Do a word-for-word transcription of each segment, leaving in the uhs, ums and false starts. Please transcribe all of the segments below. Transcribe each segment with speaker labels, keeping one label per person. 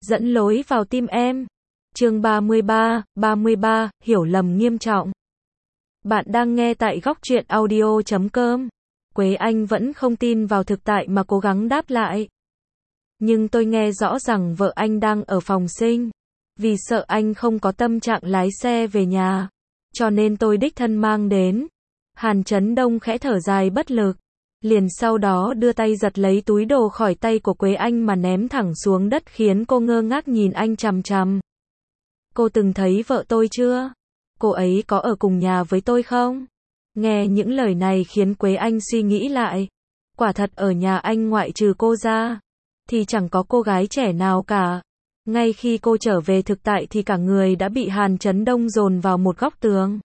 Speaker 1: Dẫn lối vào tim em. Chương ba mươi ba, ba mươi ba, hiểu lầm nghiêm trọng. Bạn đang nghe tại góc truyện audio chấm com. Quế Anh vẫn không tin vào thực tại mà cố gắng đáp lại. Nhưng tôi nghe rõ rằng vợ anh đang ở phòng sinh. Vì sợ anh không có tâm trạng lái xe về nhà, cho nên tôi đích thân mang đến. Hàn Chấn Đông khẽ thở dài bất lực. Liền sau đó đưa tay giật lấy túi đồ khỏi tay của Quế Anh mà ném thẳng xuống đất khiến cô ngơ ngác nhìn anh chằm chằm. Cô từng thấy vợ tôi chưa? Cô ấy có ở cùng nhà với tôi không? Nghe những lời này khiến Quế Anh suy nghĩ lại. Quả thật ở nhà anh ngoại trừ cô ra, thì chẳng có cô gái trẻ nào cả. Ngay khi cô trở về thực tại thì cả người đã bị Hàn Chấn Đông dồn vào một góc tường.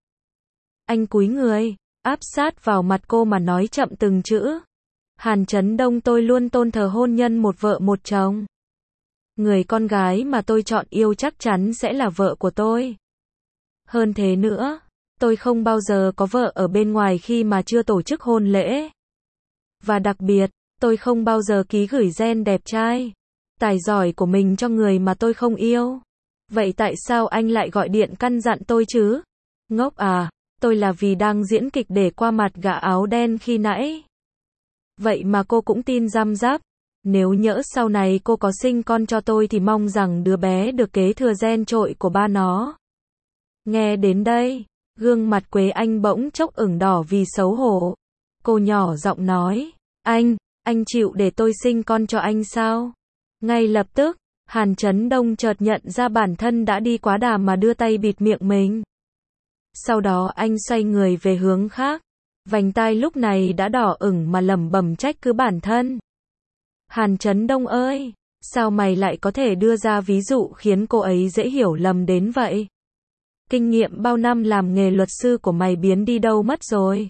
Speaker 1: Anh cúi người, áp sát vào mặt cô mà nói chậm từng chữ. Hàn Chấn Đông, tôi luôn tôn thờ hôn nhân một vợ một chồng. Người con gái mà tôi chọn yêu chắc chắn sẽ là vợ của tôi. Hơn thế nữa, tôi không bao giờ có vợ ở bên ngoài khi mà chưa tổ chức hôn lễ. Và đặc biệt, tôi không bao giờ ký gửi gen đẹp trai, tài giỏi của mình cho người mà tôi không yêu. Vậy tại sao anh lại gọi điện căn dặn tôi chứ? Ngốc à, tôi là vì đang diễn kịch để qua mặt gã áo đen khi nãy. Vậy mà cô cũng tin răm rắp. Nếu nhỡ sau này cô có sinh con cho tôi thì mong rằng đứa bé được kế thừa gen trội của ba nó. Nghe đến đây, gương mặt Quế Anh bỗng chốc ửng đỏ vì xấu hổ. Cô nhỏ giọng nói, anh, anh chịu để tôi sinh con cho anh sao? Ngay lập tức, Hàn Chấn Đông chợt nhận ra bản thân đã đi quá đà mà đưa tay bịt miệng mình. Sau đó anh xoay người về hướng khác. Vành tai lúc này đã đỏ ửng mà lẩm bẩm trách cứ bản thân. Hàn Chấn Đông ơi, sao mày lại có thể đưa ra ví dụ khiến cô ấy dễ hiểu lầm đến vậy? Kinh nghiệm bao năm làm nghề luật sư của mày biến đi đâu mất rồi?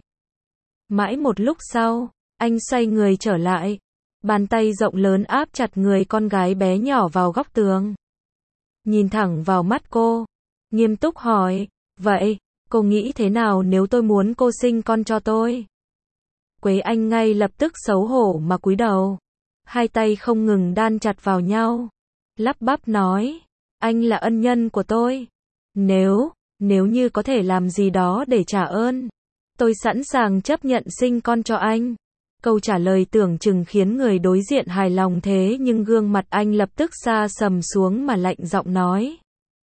Speaker 1: Mãi một lúc sau, anh xoay người trở lại. Bàn tay rộng lớn áp chặt người con gái bé nhỏ vào góc tường. Nhìn thẳng vào mắt cô, nghiêm túc hỏi, vậy, cô nghĩ thế nào nếu tôi muốn cô sinh con cho tôi? Quế Anh ngay lập tức xấu hổ mà cúi đầu. Hai tay không ngừng đan chặt vào nhau. Lắp bắp nói, anh là ân nhân của tôi. Nếu, nếu như có thể làm gì đó để trả ơn, tôi sẵn sàng chấp nhận sinh con cho anh. Câu trả lời tưởng chừng khiến người đối diện hài lòng thế nhưng gương mặt anh lập tức sa sầm xuống mà lạnh giọng nói.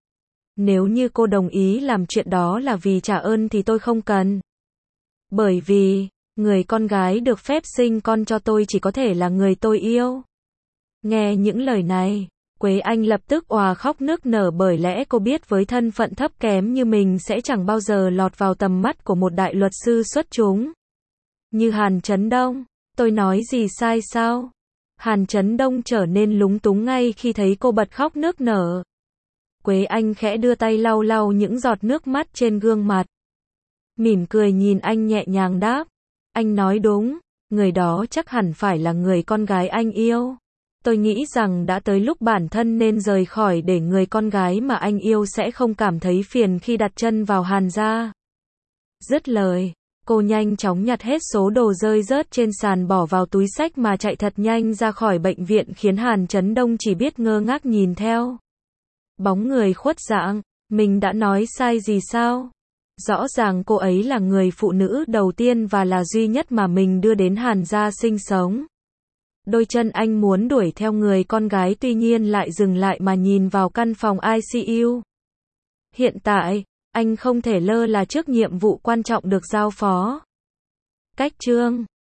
Speaker 1: Nếu như cô đồng ý làm chuyện đó là vì trả ơn thì tôi không cần. Bởi vì, người con gái được phép sinh con cho tôi chỉ có thể là người tôi yêu. Nghe những lời này, Quế Anh lập tức òa khóc nức nở bởi lẽ cô biết với thân phận thấp kém như mình sẽ chẳng bao giờ lọt vào tầm mắt của một đại luật sư xuất chúng. Như Hàn Chấn Đông, tôi nói gì sai sao? Hàn Chấn Đông trở nên lúng túng ngay khi thấy cô bật khóc nức nở. Quế Anh khẽ đưa tay lau lau những giọt nước mắt trên gương mặt. Mỉm cười nhìn anh nhẹ nhàng đáp. Anh nói đúng, người đó chắc hẳn phải là người con gái anh yêu. Tôi nghĩ rằng đã tới lúc bản thân nên rời khỏi để người con gái mà anh yêu sẽ không cảm thấy phiền khi đặt chân vào Hàn gia. Dứt lời, cô nhanh chóng nhặt hết số đồ rơi rớt trên sàn bỏ vào túi xách mà chạy thật nhanh ra khỏi bệnh viện khiến Hàn Chấn Đông chỉ biết ngơ ngác nhìn theo. Bóng người khuất dạng, mình đã nói sai gì sao? Rõ ràng cô ấy là người phụ nữ đầu tiên và là duy nhất mà mình đưa đến Hàn gia sinh sống. Đôi chân anh muốn đuổi theo người con gái tuy nhiên lại dừng lại mà nhìn vào căn phòng i xê u. Hiện tại, anh không thể lơ là trước nhiệm vụ quan trọng được giao phó. Cách chương